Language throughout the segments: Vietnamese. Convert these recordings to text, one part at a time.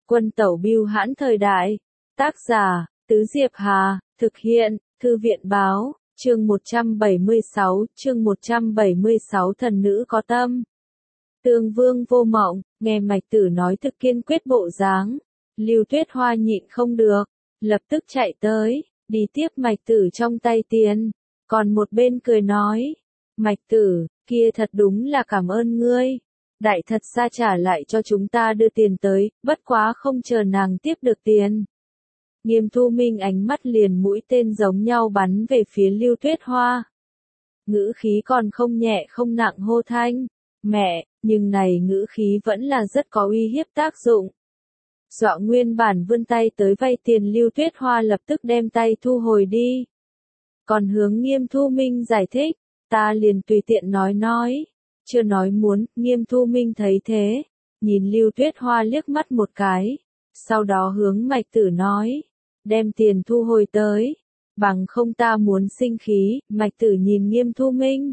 Quân tẩu bưu hãn thời đại. Tác giả, Tứ Diệp Hà, thực hiện, Thư viện báo, chương 176, thần nữ có tâm. Tương Vương vô mộng, nghe Mạch Tử nói thực kiên quyết bộ dáng. Lưu Tuyết Hoa nhịn không được, lập tức chạy tới, đi tiếp Mạch Tử trong tay tiền. Còn một bên cười nói, Mạch Tử, kia thật đúng là cảm ơn ngươi. Đại thật xa trả lại cho chúng ta đưa tiền tới, bất quá không chờ nàng tiếp được tiền. Nghiêm Thu Minh ánh mắt liền mũi tên giống nhau bắn về phía Lưu Tuyết Hoa. Ngữ khí còn không nhẹ không nặng hô thanh, mẹ, nhưng này ngữ khí vẫn là rất có uy hiếp tác dụng. Dọa nguyên bản vươn tay tới vay tiền Lưu Tuyết Hoa lập tức đem tay thu hồi đi. Còn hướng Nghiêm Thu Minh giải thích, ta liền tùy tiện nói. Chưa nói muốn, Nghiêm Thu Minh thấy thế, nhìn Lưu Tuyết Hoa liếc mắt một cái, sau đó hướng Mạch Tử nói, đem tiền thu hồi tới, bằng không ta muốn sinh khí. Mạch Tử nhìn Nghiêm Thu Minh,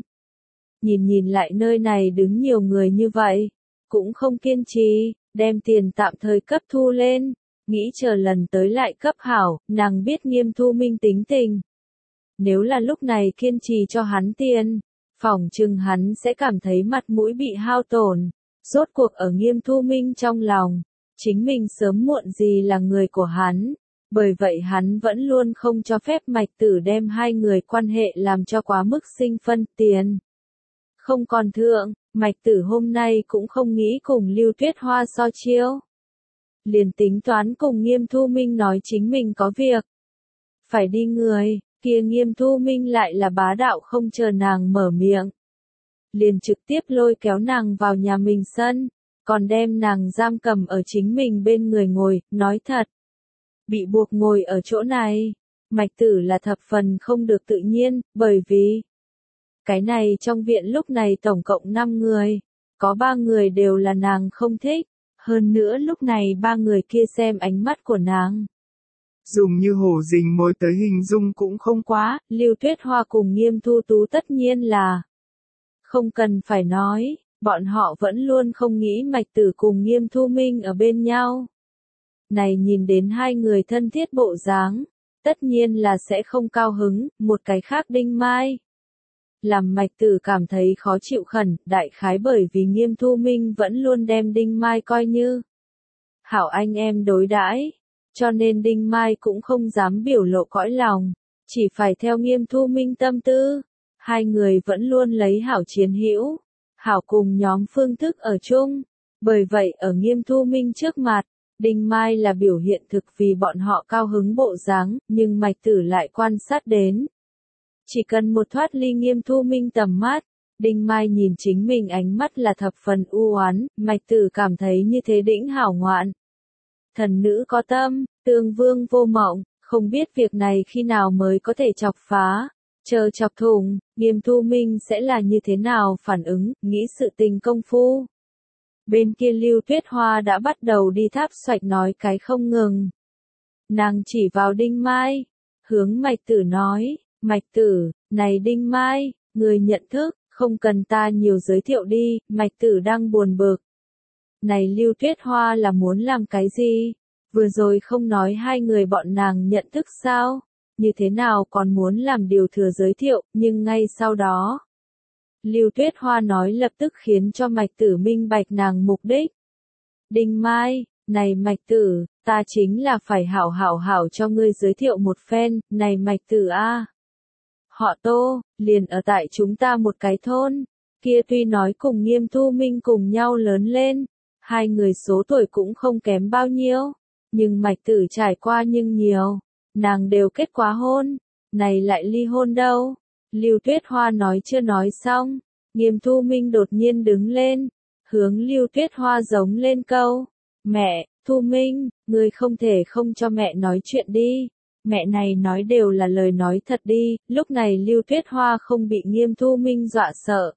nhìn lại nơi này đứng nhiều người như vậy, cũng không kiên trì, đem tiền tạm thời cấp thu lên, nghĩ chờ lần tới lại cấp hảo. Nàng biết Nghiêm Thu Minh tính tình, nếu là lúc này kiên trì cho hắn tiền, phỏng chừng hắn sẽ cảm thấy mặt mũi bị hao tổn. Rốt cuộc ở Nghiêm Thu Minh trong lòng, chính mình sớm muộn gì là người của hắn, bởi vậy hắn vẫn luôn không cho phép Mạch Tử đem hai người quan hệ làm cho quá mức sinh phân. Tiền không còn thượng, Mạch Tử hôm nay cũng không nghĩ cùng Lưu Tuyết Hoa so chiêu. Liền tính toán cùng Nghiêm Thu Minh nói chính mình có việc phải đi người, kia Nghiêm Thu Minh lại là bá đạo không chờ nàng mở miệng. Liền trực tiếp lôi kéo nàng vào nhà mình sân, còn đem nàng giam cầm ở chính mình bên người ngồi. Nói thật, bị buộc ngồi ở chỗ này, Mạch Tử là thập phần không được tự nhiên, bởi vì cái này trong viện lúc này tổng cộng 5 người, có 3 người đều là nàng không thích, hơn nữa lúc này 3 người kia xem ánh mắt của nàng, dùng như hổ rình mồi tới hình dung cũng không quá. Lưu Tuyết Hoa cùng Nghiêm Thu Tú tất nhiên là không cần phải nói, bọn họ vẫn luôn không nghĩ Mạch Tử cùng Nghiêm Thu Minh ở bên nhau. Này nhìn đến hai người thân thiết bộ dáng, tất nhiên là sẽ không cao hứng. Một cái khác Đinh Mai làm Mạch Tử cảm thấy khó chịu khẩn, đại khái bởi vì Nghiêm Thu Minh vẫn luôn đem Đinh Mai coi như hảo anh em đối đãi, cho nên Đinh Mai cũng không dám biểu lộ cõi lòng, chỉ phải theo Nghiêm Thu Minh tâm tư. Hai người vẫn luôn lấy hảo chiến hữu, hảo cùng nhóm phương thức ở chung, bởi vậy ở Nghiêm Thu Minh trước mặt, Đinh Mai là biểu hiện thực vì bọn họ cao hứng bộ dáng, nhưng Mạch Tử lại quan sát đến. Chỉ cần một thoát ly Nghiêm Thu Minh tầm mắt, Đinh Mai nhìn chính mình ánh mắt là thập phần u oán. Mạch Tử cảm thấy như thế đĩnh hảo ngoạn. Thần nữ có tâm, Tương Vương vô mộng, không biết việc này khi nào mới có thể chọc phá, chờ chọc thủng, Nghiêm Thu Minh sẽ là như thế nào phản ứng. Nghĩ sự tình công phu, bên kia Lưu Tuyết Hoa đã bắt đầu đi tháp xoạch nói cái không ngừng. Nàng chỉ vào Đinh Mai, hướng Mạch Tử nói, Mạch Tử, này Đinh Mai, người nhận thức, không cần ta nhiều giới thiệu đi. Mạch Tử đang buồn bực. Này Lưu Tuyết Hoa là muốn làm cái gì? Vừa rồi không nói hai người bọn nàng nhận thức sao? Như thế nào còn muốn làm điều thừa giới thiệu, nhưng ngay sau đó, Lưu Tuyết Hoa nói lập tức khiến cho Mạch Tử minh bạch nàng mục đích. Đinh Mai, này Mạch Tử, ta chính là phải hảo cho ngươi giới thiệu một phen. Này Mạch Tử a, họ Tô, liền ở tại chúng ta một cái thôn, kia tuy nói cùng Nghiêm Thu Minh cùng nhau lớn lên, hai người số tuổi cũng không kém bao nhiêu, nhưng Mạch Tử trải qua nhưng nhiều, nàng đều kết quá hôn, này lại ly hôn đâu. Lưu Tuyết Hoa nói chưa nói xong, Nghiêm Thu Minh đột nhiên đứng lên, hướng Lưu Tuyết Hoa giống lên câu, mẹ, Thu Minh, ngươi không thể không cho mẹ nói chuyện đi. Mẹ này nói đều là lời nói thật đi. Lúc này Lưu Tuyết Hoa không bị Nghiêm Thu Minh dọa sợ.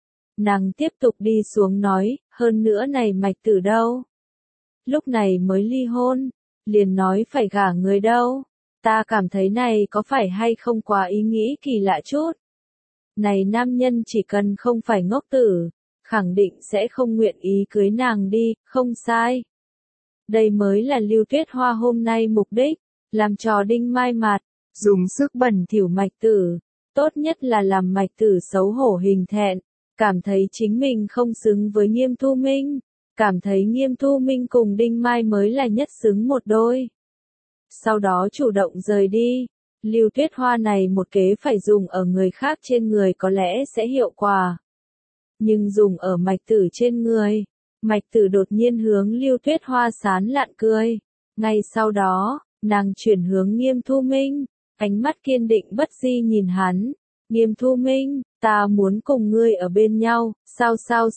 Nàng tiếp tục đi xuống nói, hơn nữa này Mạch Tử đâu? Lúc này mới ly hôn, liền nói phải gả người đâu. Ta cảm thấy này có phải hay không quá ý nghĩ kỳ lạ chút. Này nam nhân chỉ cần không phải ngốc tử, khẳng định sẽ không nguyện ý cưới nàng đi, không sai. Đây mới là Lưu Tuyết Hoa hôm nay mục đích, làm trò Đinh Mai Mạt, dùng sức bẩn thỉu Mạch Tử, tốt nhất là làm Mạch Tử xấu hổ hình thẹn, cảm thấy chính mình không xứng với Nghiêm Thu Minh, cảm thấy Nghiêm Thu Minh cùng Đinh Mai mới là nhất xứng một đôi. Sau đó chủ động rời đi. Lưu Tuyết Hoa này một kế phải dùng ở người khác trên người có lẽ sẽ hiệu quả. Nhưng dùng ở Mạch Tử trên người, Mạch Tử đột nhiên hướng Lưu Tuyết Hoa sán lạn cười. Ngay sau đó, nàng chuyển hướng Nghiêm Thu Minh, ánh mắt kiên định bất di nhìn hắn. Nghiêm Thu Minh, ta muốn cùng ngươi ở bên nhau, sao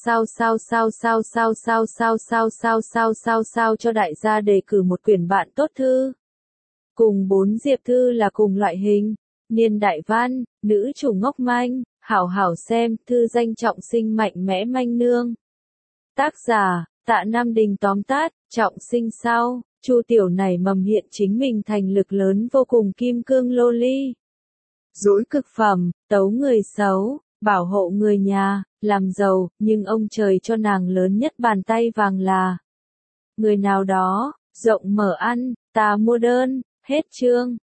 cho đại gia đề cử một quyển bạn tốt thư. Cùng 4 diệp thư là cùng loại hình, niên đại văn, nữ chủ ngốc manh, hảo hảo xem, thư danh trọng sinh mạnh mẽ manh nương. Tác giả, Tạ Nam Đình tóm tắt, trọng sinh sau, Chu Tiểu nảy mầm hiện chính mình thành lực lớn vô cùng kim cương loli. Dỗi cực phẩm, tấu người xấu, bảo hộ người nhà, làm giàu, nhưng ông trời cho nàng lớn nhất bàn tay vàng là người nào đó, rộng mở ăn, ta mua đơn, hết chương.